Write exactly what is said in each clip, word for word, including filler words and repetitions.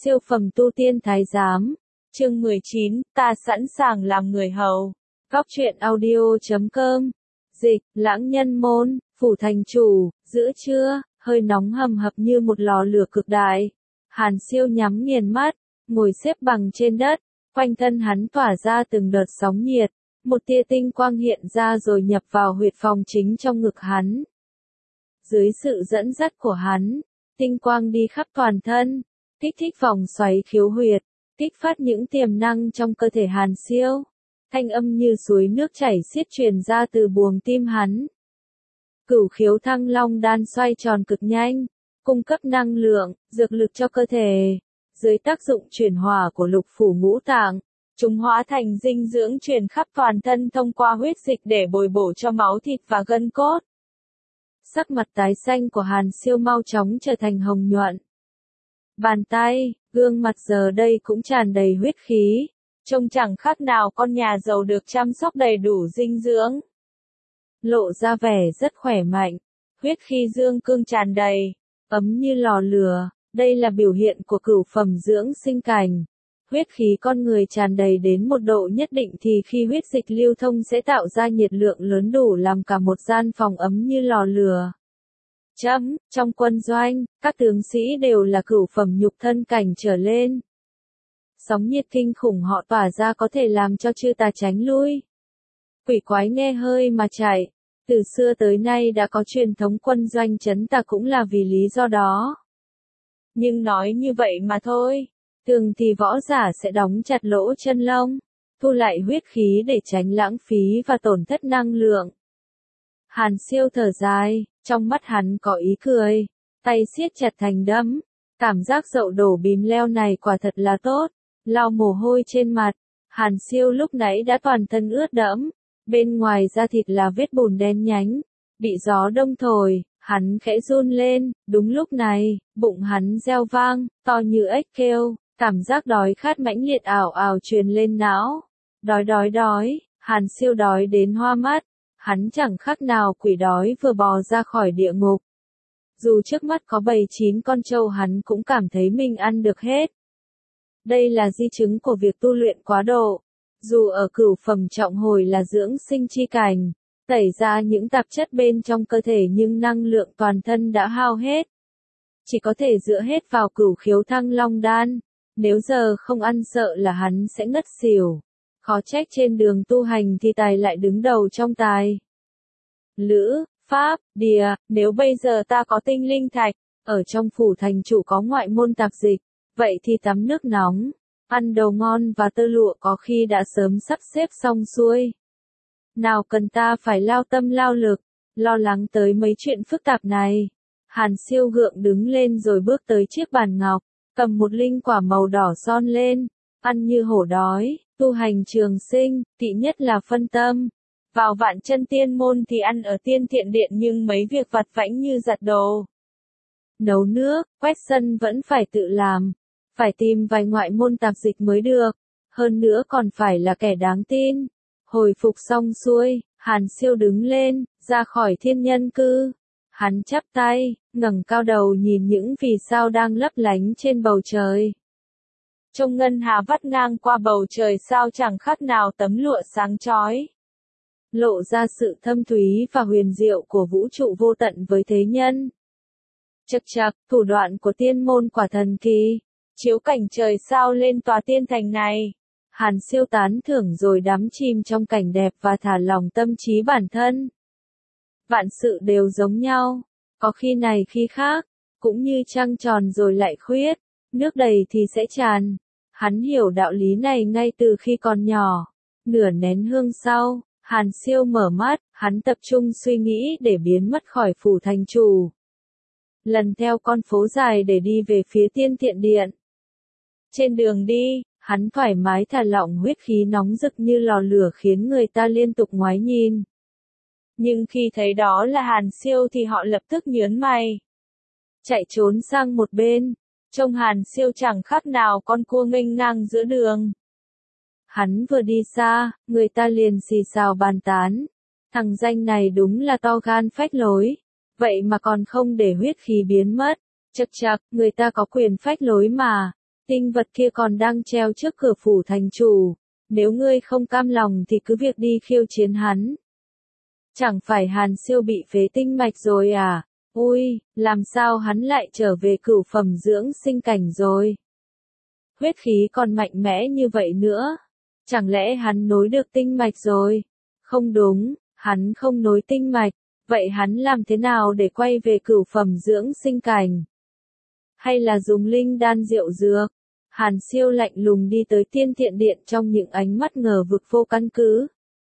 Siêu phẩm tu tiên thái giám. Chương mười chín, ta sẵn sàng làm người hầu. Góc truyện audio chấm com. Dịch, lãng nhân môn, phủ thành chủ, giữa trưa, hơi nóng hầm hập như một lò lửa cực đại. Hàn Siêu nhắm nghiền mắt, ngồi xếp bằng trên đất, quanh thân hắn tỏa ra từng đợt sóng nhiệt, một tia tinh quang hiện ra rồi nhập vào huyệt phòng chính trong ngực hắn. Dưới sự dẫn dắt của hắn, tinh quang đi khắp toàn thân, kích thích vòng xoáy khiếu huyệt, kích phát những tiềm năng trong cơ thể Hàn Siêu. Thanh âm như suối nước chảy xiết truyền ra từ buồng tim hắn. Cửu khiếu thăng long đan xoay tròn cực nhanh, cung cấp năng lượng, dược lực cho cơ thể. Dưới tác dụng chuyển hỏa của lục phủ ngũ tạng, chúng hóa thành dinh dưỡng truyền khắp toàn thân thông qua huyết dịch để bồi bổ cho máu thịt và gân cốt. Sắc mặt tái xanh của Hàn Siêu mau chóng trở thành hồng nhuận. Bàn tay, gương mặt giờ đây cũng tràn đầy huyết khí, trông chẳng khác nào con nhà giàu được chăm sóc đầy đủ dinh dưỡng. Lộ ra vẻ rất khỏe mạnh, huyết khí dương cương tràn đầy, ấm như lò lửa, đây là biểu hiện của cửu phẩm dưỡng sinh cảnh. Huyết khí con người tràn đầy đến một độ nhất định thì khi huyết dịch lưu thông sẽ tạo ra nhiệt lượng lớn đủ làm cả một gian phòng ấm như lò lửa. Chấm, trong quân doanh, các tướng sĩ đều là cửu phẩm nhục thân cảnh trở lên. Sóng nhiệt kinh khủng họ tỏa ra có thể làm cho chư tà tránh lui. Quỷ quái nghe hơi mà chạy, từ xưa tới nay đã có truyền thống quân doanh trấn tà cũng là vì lý do đó. Nhưng nói như vậy mà thôi, thường thì võ giả sẽ đóng chặt lỗ chân lông, thu lại huyết khí để tránh lãng phí và tổn thất năng lượng. Hàn Siêu thở dài, trong mắt hắn có ý cười, tay siết chặt thành đấm, cảm giác dậu đổ bìm leo này quả thật là tốt, lau mồ hôi trên mặt, Hàn Siêu lúc nãy đã toàn thân ướt đẫm, bên ngoài da thịt là vết bùn đen nhánh, bị gió đông thổi, hắn khẽ run lên, đúng lúc này, bụng hắn reo vang, to như ếch kêu, cảm giác đói khát mãnh liệt ảo ảo truyền lên não, đói đói đói, Hàn Siêu đói đến hoa mắt. Hắn chẳng khác nào quỷ đói vừa bò ra khỏi địa ngục. Dù trước mắt có bầy chín con trâu hắn cũng cảm thấy mình ăn được hết. Đây là di chứng của việc tu luyện quá độ. Dù ở cửu phẩm trọng hồi là dưỡng sinh chi cảnh, tẩy ra những tạp chất bên trong cơ thể nhưng năng lượng toàn thân đã hao hết. Chỉ có thể dựa hết vào cửu khiếu thăng long đan. Nếu giờ không ăn sợ là hắn sẽ ngất xỉu. Khó trách trên đường tu hành thì tài lại đứng đầu trong tài. Lữ, Pháp, Địa, nếu bây giờ ta có tinh linh thạch, ở trong phủ thành chủ có ngoại môn tạp dịch, vậy thì tắm nước nóng, ăn đồ ngon và tơ lụa có khi đã sớm sắp xếp xong xuôi. Nào cần ta phải lao tâm lao lực, lo lắng tới mấy chuyện phức tạp này. Hàn Siêu gượng đứng lên rồi bước tới chiếc bàn ngọc, cầm một linh quả màu đỏ son lên, ăn như hổ đói. Tu hành trường sinh, kỵ nhất là phân tâm. Vào vạn chân tiên môn thì ăn ở tiên thiện điện nhưng mấy việc vặt vãnh như giặt đồ, nấu nước, quét sân vẫn phải tự làm. Phải tìm vài ngoại môn tạp dịch mới được. Hơn nữa còn phải là kẻ đáng tin. Hồi phục xong xuôi, Hàn Siêu đứng lên, ra khỏi thiên nhân cư. Hắn chắp tay, ngẩng cao đầu nhìn những vì sao đang lấp lánh trên bầu trời. Trông ngân hà vắt ngang qua bầu trời sao chẳng khác nào tấm lụa sáng chói. Lộ ra sự thâm thúy và huyền diệu của vũ trụ vô tận với thế nhân. Chậc chậc, thủ đoạn của tiên môn quả thần kỳ. Chiếu cảnh trời sao lên tòa tiên thành này. Hàn Siêu tán thưởng rồi đắm chìm trong cảnh đẹp và thả lòng tâm trí bản thân. Vạn sự đều giống nhau, có khi này khi khác, cũng như trăng tròn rồi lại khuyết, nước đầy thì sẽ tràn. Hắn hiểu đạo lý này ngay từ khi còn nhỏ. Nửa nén hương sau, Hàn Siêu mở mắt, hắn tập trung suy nghĩ để biến mất khỏi phủ thành chủ. Lần theo con phố dài để đi về phía tiên thiện điện. Trên đường đi, hắn thoải mái thả lỏng huyết khí nóng rực như lò lửa khiến người ta liên tục ngoái nhìn. Nhưng khi thấy đó là Hàn Siêu thì họ lập tức nhướng mày. Chạy trốn sang một bên. Trông Hàn Siêu chẳng khác nào con cua nghênh ngang giữa đường. Hắn vừa đi xa, người ta liền xì xào bàn tán. Thằng danh này đúng là to gan phách lối. Vậy mà còn không để huyết khí biến mất. Chậc chậc, người ta có quyền phách lối mà. Tinh vật kia còn đang treo trước cửa phủ thành chủ. Nếu ngươi không cam lòng thì cứ việc đi khiêu chiến hắn. Chẳng phải Hàn Siêu bị phế tinh mạch rồi à? Ui, làm sao hắn lại trở về cửu phẩm dưỡng sinh cảnh rồi? Huyết khí còn mạnh mẽ như vậy nữa. Chẳng lẽ hắn nối được tinh mạch rồi? Không đúng, hắn không nối tinh mạch. Vậy hắn làm thế nào để quay về cửu phẩm dưỡng sinh cảnh? Hay là dùng linh đan rượu dược? Hàn Siêu lạnh lùng đi tới Tiên Thiện Điện trong những ánh mắt ngờ vực vô căn cứ.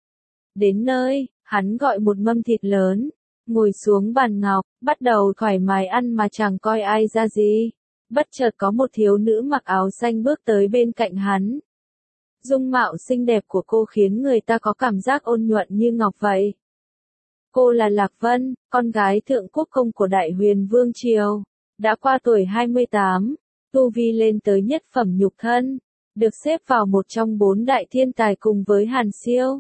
Đến nơi, hắn gọi một mâm thịt lớn, ngồi xuống bàn ngọc, bắt đầu thoải mái ăn mà chẳng coi ai ra gì. Bất chợt có một thiếu nữ mặc áo xanh bước tới bên cạnh hắn. Dung mạo xinh đẹp của cô khiến người ta có cảm giác ôn nhuận như ngọc vậy. Cô là Lạc Vân, con gái thượng quốc công của Đại Huyền Vương Triều, đã qua tuổi hai mươi tám, tu vi lên tới nhất phẩm nhục thân, được xếp vào một trong bốn đại thiên tài cùng với Hàn Siêu.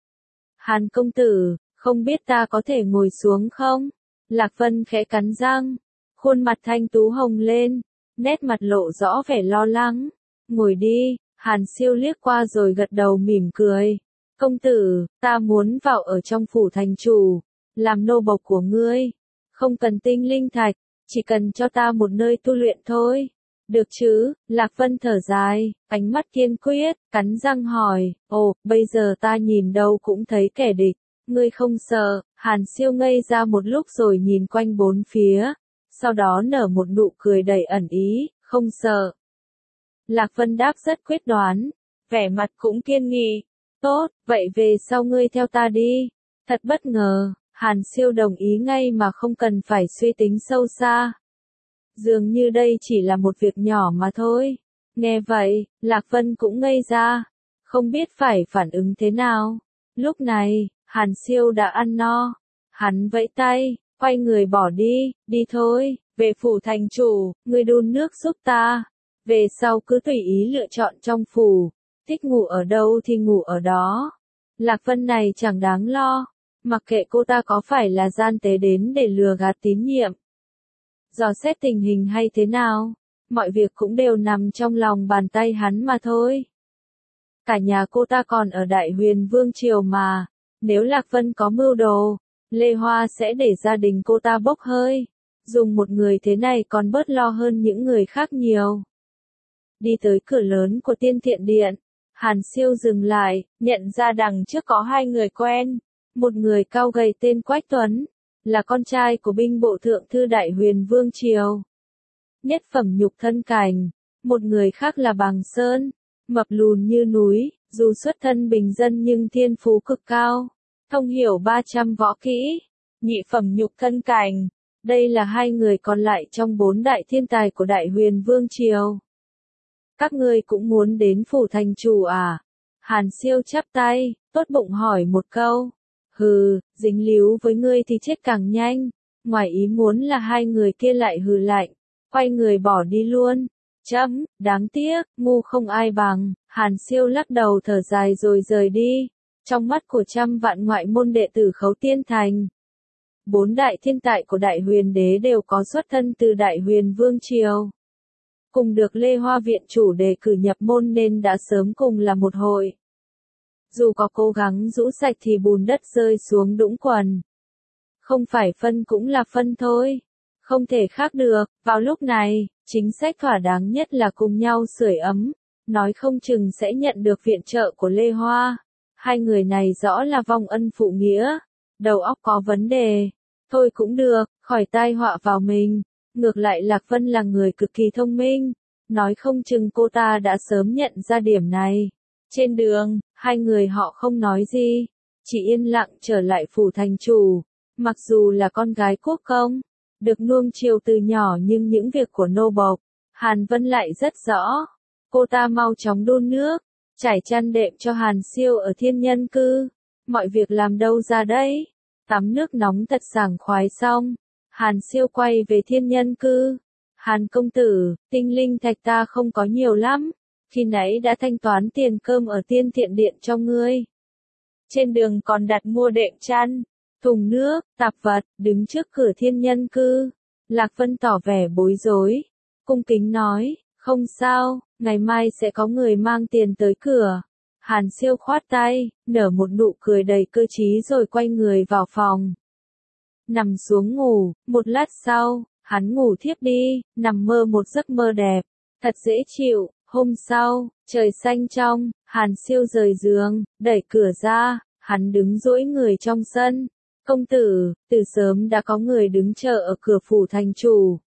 Hàn công tử, không biết ta có thể ngồi xuống không? Lạc Vân khẽ cắn răng, khuôn mặt thanh tú hồng lên, nét mặt lộ rõ vẻ lo lắng. Ngồi đi, Hàn Siêu liếc qua rồi gật đầu mỉm cười. Công tử, ta muốn vào ở trong phủ thành chủ, làm nô bộc của ngươi. Không cần tinh linh thạch, chỉ cần cho ta một nơi tu luyện thôi. Được chứ? Lạc Vân thở dài, ánh mắt kiên quyết, cắn răng hỏi, ồ, bây giờ ta nhìn đâu cũng thấy kẻ địch. Ngươi không sợ? Hàn Siêu ngây ra một lúc rồi nhìn quanh bốn phía, sau đó nở một nụ cười đầy ẩn ý, không sợ. Lạc Vân đáp rất quyết đoán, vẻ mặt cũng kiên nghị. Tốt, vậy về sau ngươi theo ta đi. Thật bất ngờ, Hàn Siêu đồng ý ngay mà không cần phải suy tính sâu xa. Dường như đây chỉ là một việc nhỏ mà thôi. Nghe vậy, Lạc Vân cũng ngây ra, không biết phải phản ứng thế nào. Lúc này, Hàn Siêu đã ăn no. Hắn vẫy tay, quay người bỏ đi, đi thôi, về phủ thành chủ, ngươi đun nước giúp ta. Về sau cứ tùy ý lựa chọn trong phủ, thích ngủ ở đâu thì ngủ ở đó. Lạc Vân này chẳng đáng lo, mặc kệ cô ta có phải là gian tế đến để lừa gạt tín nhiệm. Dò xét tình hình hay thế nào, mọi việc cũng đều nằm trong lòng bàn tay hắn mà thôi. Cả nhà cô ta còn ở Đại Huyền Vương Triều mà, nếu Lạc Vân có mưu đồ, Lê Hoa sẽ để gia đình cô ta bốc hơi. Dùng một người thế này còn bớt lo hơn những người khác nhiều. Đi tới cửa lớn của Tiên Thiện Điện, Hàn Siêu dừng lại, nhận ra đằng trước có hai người quen. Một người cao gầy tên Quách Tuấn, là con trai của binh bộ thượng thư Đại Huyền Vương Triều. Nhất phẩm nhục thân cảnh. Một người khác là Bàng Sơn, mập lùn như núi, dù xuất thân bình dân nhưng thiên phú cực cao, thông hiểu ba trăm võ kỹ. Nhị phẩm nhục thân cảnh. Đây là hai người còn lại trong bốn đại thiên tài của Đại Huyền Vương Triều. Các ngươi cũng muốn đến phủ thành chủ à? Hàn Siêu chắp tay, tốt bụng hỏi một câu. Hừ, dính líu với ngươi thì chết càng nhanh. Ngoài ý muốn là hai người kia lại hừ lạnh, quay người bỏ đi luôn. Chấm, đáng tiếc, ngu không ai bằng. Hàn Siêu lắc đầu thở dài rồi rời đi. Trong mắt của trăm vạn ngoại môn đệ tử Khấu Tiên Thành, bốn đại thiên tài của Đại Huyền Đế đều có xuất thân từ Đại Huyền Vương Triều. Cùng được Lê Hoa viện chủ đề cử nhập môn nên đã sớm cùng là một hội. Dù có cố gắng rũ sạch thì bùn đất rơi xuống đũng quần. Không phải phân cũng là phân thôi. Không thể khác được, vào lúc này, chính sách thỏa đáng nhất là cùng nhau sưởi ấm. Nói không chừng sẽ nhận được viện trợ của Lê Hoa. Hai người này rõ là vong ân phụ nghĩa. Đầu óc có vấn đề. Thôi cũng được, khỏi tai họa vào mình. Ngược lại Lạc Vân là người cực kỳ thông minh. Nói không chừng cô ta đã sớm nhận ra điểm này. Trên đường, hai người họ không nói gì. Chỉ yên lặng trở lại phủ thành chủ. Mặc dù là con gái quốc công, được nuông chiều từ nhỏ nhưng những việc của nô bộc, Hàn Vân lại rất rõ. Cô ta mau chóng đun nước, trải chăn đệm cho Hàn Siêu ở thiên nhân cư. Mọi việc làm đâu ra đấy. Tắm nước nóng thật sảng khoái xong, Hàn Siêu quay về thiên nhân cư. Hàn công tử, tinh linh thạch ta không có nhiều lắm, khi nãy đã thanh toán tiền cơm ở Tiên Thiện Điện cho ngươi. Trên đường còn đặt mua đệm chăn, thùng nước, tạp vật, đứng trước cửa thiên nhân cư. Lạc Vân tỏ vẻ bối rối, cung kính nói, Không sao, ngày mai sẽ có người mang tiền tới cửa. Hàn Siêu khoát tay, nở một nụ cười đầy cơ trí rồi quay người vào phòng. Nằm xuống ngủ, một lát sau, hắn ngủ thiếp đi, nằm mơ một giấc mơ đẹp, thật dễ chịu. Hôm sau, trời xanh trong, Hàn Siêu rời giường, đẩy cửa ra, hắn đứng duỗi người trong sân. Công tử, từ sớm đã có người đứng chờ ở cửa phủ thành chủ.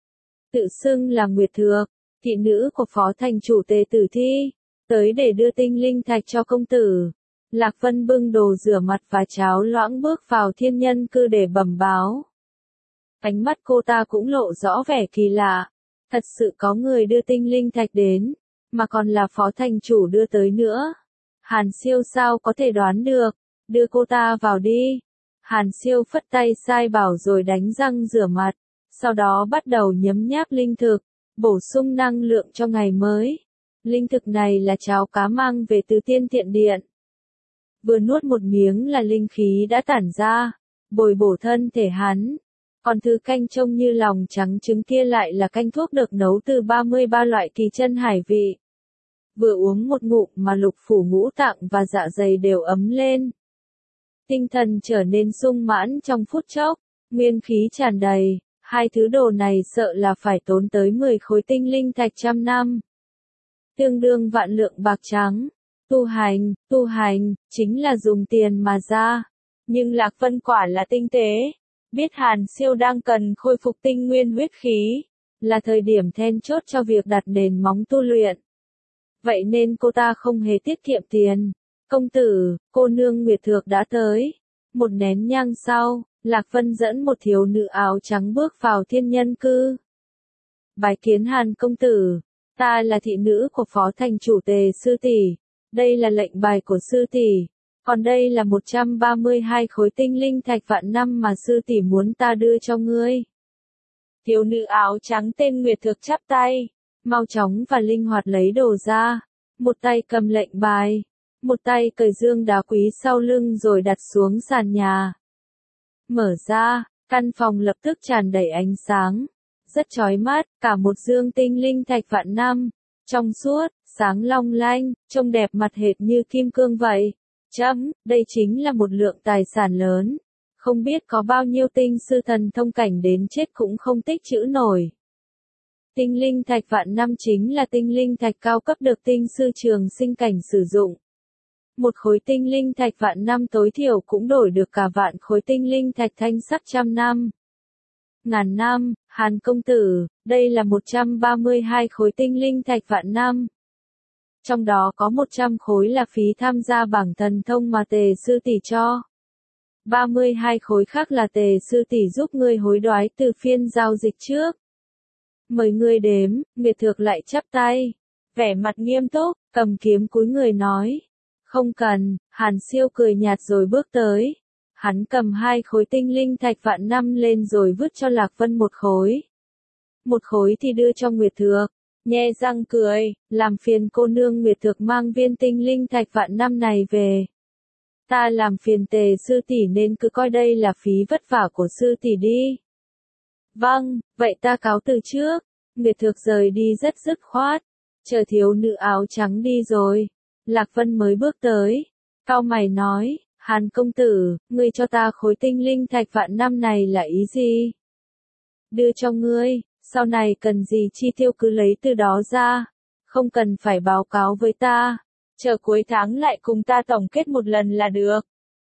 Tự xưng là Nguyệt Thược, thị nữ của phó thành chủ Tề Tử Thi, tới để đưa tinh linh thạch cho công tử. Lạc Vân bưng đồ rửa mặt và cháo loãng bước vào thiên nhân cư để bẩm báo. Ánh mắt cô ta cũng lộ rõ vẻ kỳ lạ. Thật sự có người đưa tinh linh thạch đến, mà còn là phó thành chủ đưa tới nữa. Hàn Siêu sao có thể đoán được, đưa cô ta vào đi. Hàn Siêu phất tay sai bảo rồi đánh răng rửa mặt, sau đó bắt đầu nhấm nháp linh thực, bổ sung năng lượng cho ngày mới. Linh thực này là cháo cá mang về từ Tiên Thiện Điện. Vừa nuốt một miếng là linh khí đã tản ra, bồi bổ thân thể hắn. Còn thứ canh trông như lòng trắng trứng kia lại là canh thuốc được nấu từ ba mươi ba loại kỳ chân hải vị. Vừa uống một ngụm mà lục phủ ngũ tạng và dạ dày đều ấm lên. Tinh thần trở nên sung mãn trong phút chốc, nguyên khí tràn đầy, hai thứ đồ này sợ là phải tốn tới mười khối tinh linh thạch trăm năm. Tương đương vạn lượng bạc trắng. Tu hành, tu hành, chính là dùng tiền mà ra. Nhưng Lạc Vân quả là tinh tế. Biết Hàn Siêu đang cần khôi phục tinh nguyên huyết khí, là thời điểm then chốt cho việc đặt nền móng tu luyện. Vậy nên cô ta không hề tiết kiệm tiền. Công tử, cô nương Nguyệt Thược đã tới. Một nén nhang sau, Lạc Vân dẫn một thiếu nữ áo trắng bước vào thiên nhân cư. Bái kiến Hàn công tử, ta là thị nữ của phó thành chủ Tề sư tỷ. Đây là lệnh bài của sư tỷ. Còn đây là một trăm ba mươi hai khối tinh linh thạch vạn năm mà sư tỷ muốn ta đưa cho ngươi. Thiếu nữ áo trắng tên Nguyệt Thược chắp tay, mau chóng và linh hoạt lấy đồ ra. Một tay cầm lệnh bài, một tay cởi dương đá quý sau lưng rồi đặt xuống sàn nhà. Mở ra, căn phòng lập tức tràn đầy ánh sáng, rất chói mắt, cả một dương tinh linh thạch vạn năm, trong suốt, sáng long lanh, trông đẹp mặt hệt như kim cương vậy. Chấm, đây chính là một lượng tài sản lớn. Không biết có bao nhiêu tinh sư thần thông cảnh đến chết cũng không tích trữ nổi. Tinh linh thạch vạn năm chính là tinh linh thạch cao cấp được tinh sư trường sinh cảnh sử dụng. Một khối tinh linh thạch vạn năm tối thiểu cũng đổi được cả vạn khối tinh linh thạch thanh sắc trăm năm. Ngàn năm, Hàn công tử, đây là một trăm ba mươi hai khối tinh linh thạch vạn năm. Trong đó có một trăm khối là phí tham gia bảng thần thông mà Tề sư tỷ cho. ba mươi hai khối khác là Tề sư tỷ giúp ngươi hối đoái từ phiên giao dịch trước. Mời ngươi đếm, Nguyệt Thược lại chắp tay, vẻ mặt nghiêm túc, cầm kiếm cúi người nói. Không cần, Hàn Siêu cười nhạt rồi bước tới. Hắn cầm hai khối tinh linh thạch vạn năm lên rồi vứt cho Lạc Vân một khối. Một khối thì đưa cho Nguyệt Thược. Nhe răng cười, làm phiền cô nương Nguyệt Thược mang viên tinh linh thạch vạn năm này về. Ta làm phiền Tề sư tỷ nên cứ coi đây là phí vất vả của sư tỷ đi. Vâng, vậy ta cáo từ trước. Nguyệt Thược rời đi rất dứt khoát. Chờ thiếu nữ áo trắng đi rồi, Lạc Vân mới bước tới. Cau mày nói, Hàn công tử, ngươi cho ta khối tinh linh thạch vạn năm này là ý gì? Đưa cho ngươi. Sau này cần gì chi tiêu cứ lấy từ đó ra, không cần phải báo cáo với ta, chờ cuối tháng lại cùng ta tổng kết một lần là được.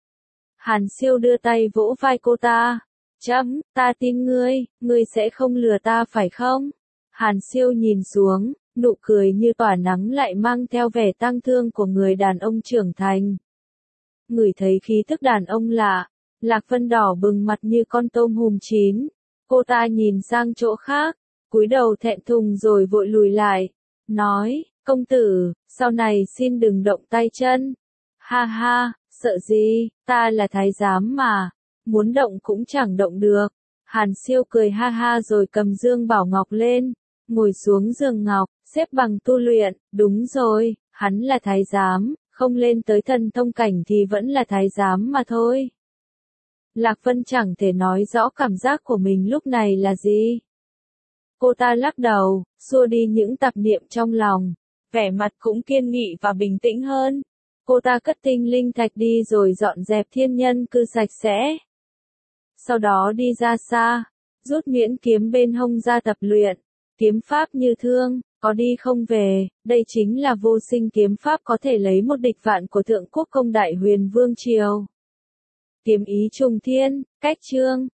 Hàn Siêu đưa tay vỗ vai cô ta, chấm, ta tin ngươi, ngươi sẽ không lừa ta phải không? Hàn Siêu nhìn xuống, nụ cười như tỏa nắng lại mang theo vẻ tang thương của người đàn ông trưởng thành. Ngửi thấy khí thức đàn ông lạ, Lạc Vân đỏ bừng mặt như con tôm hùm chín. Cô ta nhìn sang chỗ khác, cúi đầu thẹn thùng rồi vội lùi lại, nói, công tử, sau này xin đừng động tay chân. Ha ha, sợ gì, ta là thái giám mà, muốn động cũng chẳng động được. Hàn Siêu cười ha ha rồi cầm dương bảo ngọc lên, ngồi xuống giường ngọc, xếp bằng tu luyện, đúng rồi, hắn là thái giám, không lên tới thần thông cảnh thì vẫn là thái giám mà thôi. Lạc Vân chẳng thể nói rõ cảm giác của mình lúc này là gì. Cô ta lắc đầu, xua đi những tạp niệm trong lòng, vẻ mặt cũng kiên nghị và bình tĩnh hơn. Cô ta cất tinh linh thạch đi rồi dọn dẹp thiên nhân cư sạch sẽ. Sau đó đi ra xa, rút nhuyễn kiếm bên hông ra tập luyện. Kiếm pháp như thương, có đi không về, đây chính là vô sinh kiếm pháp có thể lấy một địch vạn của thượng quốc công đại huyền vương triều. Kiếm ý trùng thiên, cách chương.